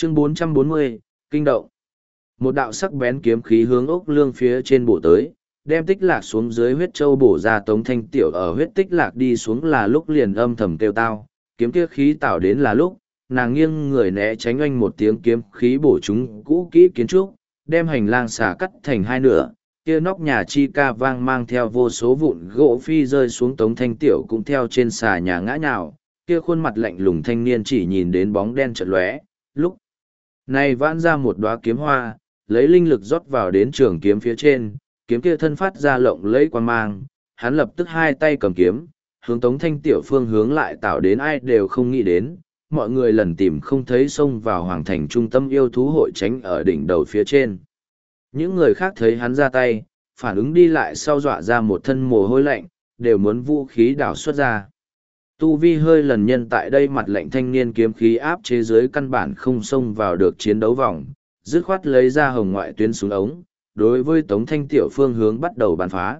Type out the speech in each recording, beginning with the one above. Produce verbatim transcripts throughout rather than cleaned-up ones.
Chương bốn trăm bốn mươi, Kinh động. Một đạo sắc bén kiếm khí hướng ốc lương phía trên bổ tới, đem tích lạc xuống dưới huyết châu bổ ra Tống Thanh Tiểu ở huyết tích lạc đi xuống là lúc liền âm thầm kêu tao, kiếm kia khí tạo đến là lúc, nàng nghiêng người né tránh oanh một tiếng kiếm khí bổ chúng cũ kỹ kiến trúc, đem hành lang xà cắt thành hai nửa, kia nóc nhà chi ca vang mang theo vô số vụn gỗ phi rơi xuống Tống Thanh Tiểu cũng theo trên xà nhà ngã nhào, kia khuôn mặt lạnh lùng thanh niên chỉ nhìn đến bóng đen chợt lóe, lúc này vãn ra một đóa kiếm hoa, lấy linh lực rót vào đến trường kiếm phía trên, kiếm kia thân phát ra lộng lẫy quang mang, hắn lập tức hai tay cầm kiếm, hướng Tống Thanh Tiểu phương hướng lại tạo đến ai đều không nghĩ đến, mọi người lần tìm không thấy xông vào hoàng thành trung tâm yêu thú hội tránh ở đỉnh đầu phía trên. Những người khác thấy hắn ra tay, phản ứng đi lại sau dọa ra một thân mồ hôi lạnh, đều muốn vũ khí đảo xuất ra. Tu vi hơi lần nhân tại đây mặt lệnh thanh niên kiếm khí áp chế dưới căn bản không xông vào được chiến đấu vòng, dứt khoát lấy ra hồng ngoại tuyến súng ống, đối với Tống Thanh Tiểu phương hướng bắt đầu bắn phá.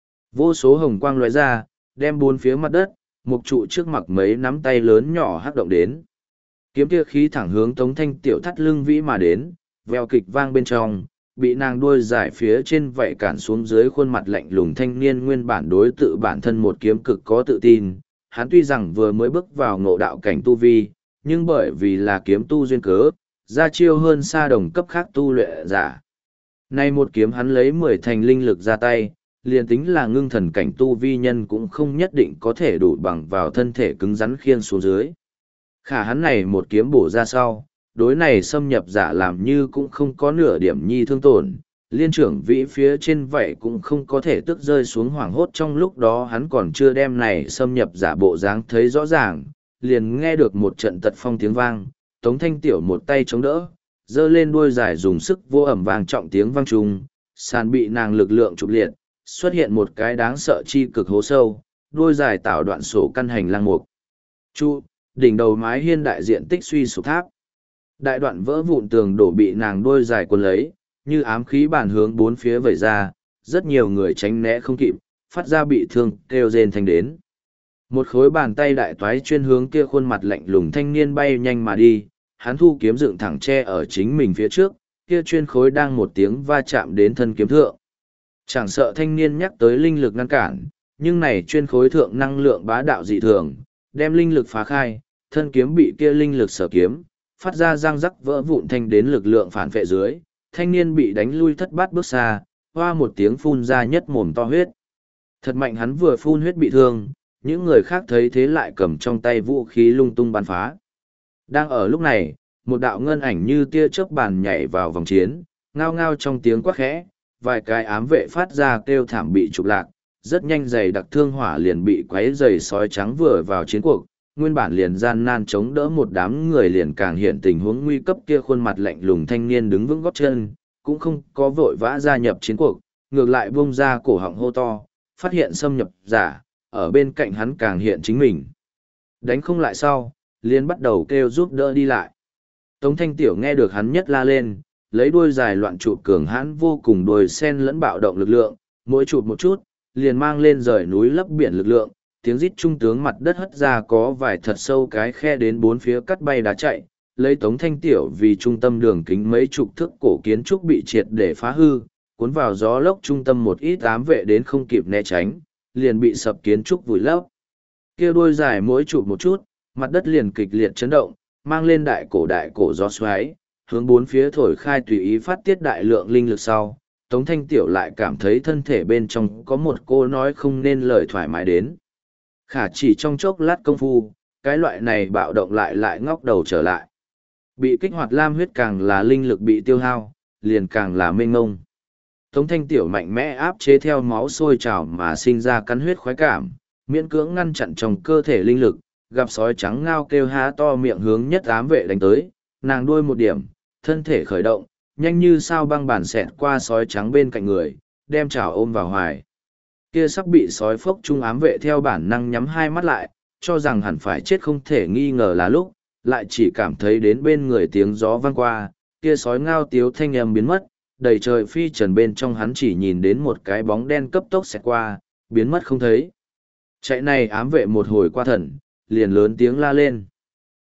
Vô số hồng quang lóe ra, đem bốn phía mặt đất, mục trụ trước mặt mấy nắm tay lớn nhỏ hắc động đến. Kiếm kia khí thẳng hướng Tống Thanh Tiểu thắt lưng vĩ mà đến, veo kịch vang bên trong, bị nàng đuôi dài phía trên vậy cản xuống dưới khuôn mặt lạnh lùng thanh niên nguyên bản đối tự bản thân một kiếm cực có tự tin. Hắn tuy rằng vừa mới bước vào ngộ đạo cảnh tu vi, nhưng bởi vì là kiếm tu duyên cớ, ra chiêu hơn xa đồng cấp khác tu luyện giả. Nay một kiếm hắn lấy mười thành linh lực ra tay, liền tính là ngưng thần cảnh tu vi nhân cũng không nhất định có thể đủ bằng vào thân thể cứng rắn khiên xuống dưới. Khả hắn này một kiếm bổ ra sau, đối này xâm nhập giả làm như cũng không có nửa điểm nhi thương tổn, liên trưởng vĩ phía trên vậy cũng không có thể tức rơi xuống hoảng hốt trong lúc đó hắn còn chưa đem này xâm nhập giả bộ dáng thấy rõ ràng, liền nghe được một trận tật phong tiếng vang, Tống Thanh Tiểu một tay chống đỡ, giơ lên đuôi dài dùng sức vô ẩm vang trọng tiếng vang trùng, sàn bị nàng lực lượng trục liệt, xuất hiện một cái đáng sợ chi cực hố sâu, đuôi dài tạo đoạn sổ căn hành lang mục. Chu, đỉnh đầu mái hiên đại diện tích suy sụp tháp. Đại đoạn vỡ vụn tường đổ bị nàng đuôi dài cuốn lấy, như ám khí bản hướng bốn phía vẩy ra, rất nhiều người tránh né không kịp, phát ra bị thương, kêu rên thành đến. Một khối bàn tay đại toái chuyên hướng kia khuôn mặt lạnh lùng thanh niên bay nhanh mà đi, hắn thu kiếm dựng thẳng tre ở chính mình phía trước, kia chuyên khối đang một tiếng va chạm đến thân kiếm thượng. Chẳng sợ thanh niên nhắc tới linh lực ngăn cản, nhưng này chuyên khối thượng năng lượng bá đạo dị thường, đem linh lực phá khai, thân kiếm bị kia linh lực sở kiếm, phát ra răng rắc vỡ vụn thanh đến lực lượng phản vệ dưới, thanh niên bị đánh lui thất bát bước xa, hoa một tiếng phun ra nhất mồm to huyết. Thật mạnh hắn vừa phun huyết bị thương, những người khác thấy thế lại cầm trong tay vũ khí lung tung bắn phá. Đang ở lúc này, một đạo ngân ảnh như tia chớp bàn nhảy vào vòng chiến, ngao ngao trong tiếng quát khẽ, vài cái ám vệ phát ra kêu thảm bị trục lạc, rất nhanh giày đặc thương hỏa liền bị quấy giày sói trắng vừa vào chiến cuộc, nguyên bản liền gian nan chống đỡ một đám người liền càng hiện tình huống nguy cấp kia khuôn mặt lạnh lùng thanh niên đứng vững gót chân, cũng không có vội vã gia nhập chiến cuộc, ngược lại bung ra cổ họng hô to, phát hiện xâm nhập giả, ở bên cạnh hắn càng hiện chính mình. Đánh không lại sau, liền bắt đầu kêu giúp đỡ đi lại. Tống Thanh Tiểu nghe được hắn nhất la lên, lấy đuôi dài loạn chụp cường hãn vô cùng đuôi sen lẫn bạo động lực lượng, mỗi chụp một chút, liền mang lên rời núi lấp biển lực lượng, tiếng rít trung tướng mặt đất hất ra có vài thật sâu cái khe đến bốn phía cắt bay đá chạy, lấy Tống Thanh Tiểu vì trung tâm đường kính mấy chục thước cổ kiến trúc bị triệt để phá hư, cuốn vào gió lốc trung tâm một ít ám vệ đến không kịp né tránh, liền bị sập kiến trúc vùi lấp. Kia đuôi dài mỗi chụp một chút, mặt đất liền kịch liệt chấn động, mang lên đại cổ đại cổ gió xoáy, hướng bốn phía thổi khai tùy ý phát tiết đại lượng linh lực sau, Tống Thanh Tiểu lại cảm thấy thân thể bên trong có một cô nói không nên lời thoải mái đến. Khả chỉ trong chốc lát công phu, cái loại này bạo động lại lại ngóc đầu trở lại. Bị kích hoạt lam huyết càng là linh lực bị tiêu hao, liền càng là mênh ngông. Tống Thanh Tiểu mạnh mẽ áp chế theo máu sôi trào mà sinh ra cắn huyết khoái cảm, miễn cưỡng ngăn chặn trong cơ thể linh lực, gặp sói trắng ngao kêu há to miệng hướng nhất ám vệ đánh tới, nàng đuôi một điểm, thân thể khởi động, nhanh như sao băng bản xẹt qua sói trắng bên cạnh người, đem chảo ôm vào hoài. Kia sắp bị sói phốc trung ám vệ theo bản năng nhắm hai mắt lại, cho rằng hẳn phải chết không thể nghi ngờ là lúc, lại chỉ cảm thấy đến bên người tiếng gió vang qua, kia sói ngao tiếu thanh âm biến mất, đầy trời phi trần bên trong hắn chỉ nhìn đến một cái bóng đen cấp tốc xẹt qua, biến mất không thấy. Chạy này ám vệ một hồi qua thần, liền lớn tiếng la lên.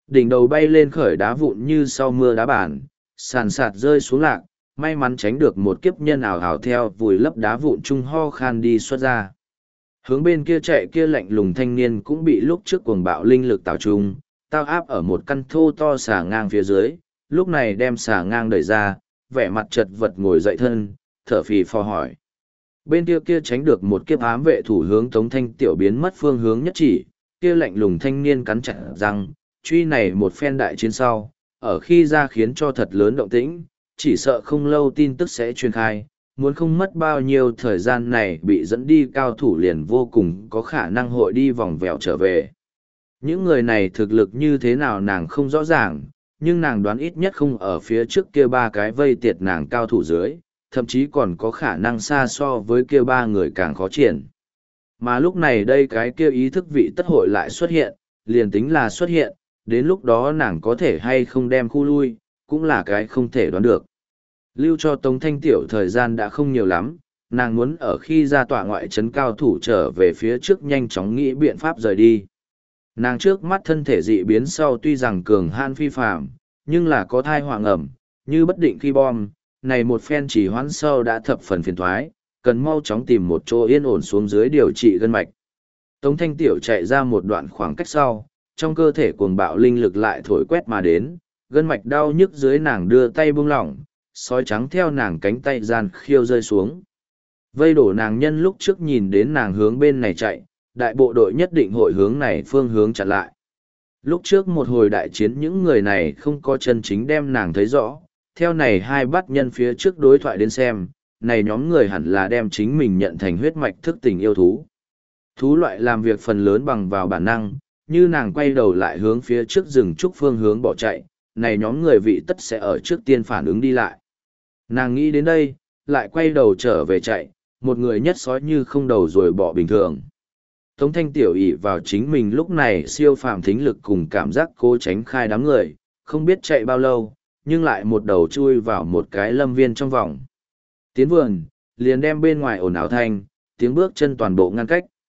Đỉnh đầu bay lên khởi đá vụn như sau mưa đá bản, sàn sạt rơi xuống lạc, may mắn tránh được một kiếp nhân ảo ảo theo vùi lấp đá vụn trung ho khan đi xuất ra. Hướng bên kia chạy kia lạnh lùng thanh niên cũng bị lúc trước cuồng bạo linh lực tạo trung, tao áp ở một căn thô to xà ngang phía dưới, lúc này đem xà ngang đẩy ra, vẻ mặt chật vật ngồi dậy thân, thở phì phò hỏi. Bên kia kia tránh được một kiếp ám vệ thủ hướng Tống Thanh Tiểu biến mất phương hướng nhất chỉ, kia lạnh lùng thanh niên cắn chặt răng, truy này một phen đại chiến sau, ở khi ra khiến cho thật lớn động tĩnh, chỉ sợ không lâu tin tức sẽ truyền khai, muốn không mất bao nhiêu thời gian này bị dẫn đi cao thủ liền vô cùng có khả năng hội đi vòng vèo trở về. Những người này thực lực như thế nào nàng không rõ ràng, nhưng nàng đoán ít nhất không ở phía trước kia ba cái vây tiệt nàng cao thủ dưới, thậm chí còn có khả năng xa so với kia ba người càng khó triển. Mà lúc này đây cái kia ý thức vị tất hội lại xuất hiện, liền tính là xuất hiện, đến lúc đó nàng có thể hay không đem khu lui, cũng là cái không thể đoán được. Lưu cho Tống Thanh Tiểu thời gian đã không nhiều lắm, nàng muốn ở khi ra tọa ngoại trấn cao thủ trở về phía trước nhanh chóng nghĩ biện pháp rời đi. Nàng trước mắt thân thể dị biến sau tuy rằng cường han phi phàm, nhưng là có thai hoàng ẩm, như bất định khi bom, này một phen chỉ hoãn sâu đã thập phần phiền thoái, cần mau chóng tìm một chỗ yên ổn xuống dưới điều trị gân mạch. Tống Thanh Tiểu chạy ra một đoạn khoảng cách sau, trong cơ thể cuồng bạo linh lực lại thổi quét mà đến, gân mạch đau nhức dưới nàng đưa tay buông lỏng, sói trắng theo nàng cánh tay gian khiêu rơi xuống. Vây đổ nàng nhân lúc trước nhìn đến nàng hướng bên này chạy, đại bộ đội nhất định hội hướng này phương hướng chặn lại. Lúc trước một hồi đại chiến những người này không có chân chính đem nàng thấy rõ, theo này hai bắt nhân phía trước đối thoại đến xem, này nhóm người hẳn là đem chính mình nhận thành huyết mạch thức tình yêu thú. Thú loại làm việc phần lớn bằng vào bản năng, như nàng quay đầu lại hướng phía trước rừng trúc phương hướng bỏ chạy, này nhóm người vị tất sẽ ở trước tiên phản ứng đi lại. Nàng nghĩ đến đây, lại quay đầu trở về chạy, một người nhất sói như không đầu rồi bỏ bình thường. Tống Thanh Tiểu ỷ vào chính mình lúc này siêu phàm thính lực cùng cảm giác cố tránh khai đám người, không biết chạy bao lâu, nhưng lại một đầu chui vào một cái lâm viên trong vòng. Tiến vườn, liền đem bên ngoài ồn ào thanh, tiếng bước chân toàn bộ ngăn cách.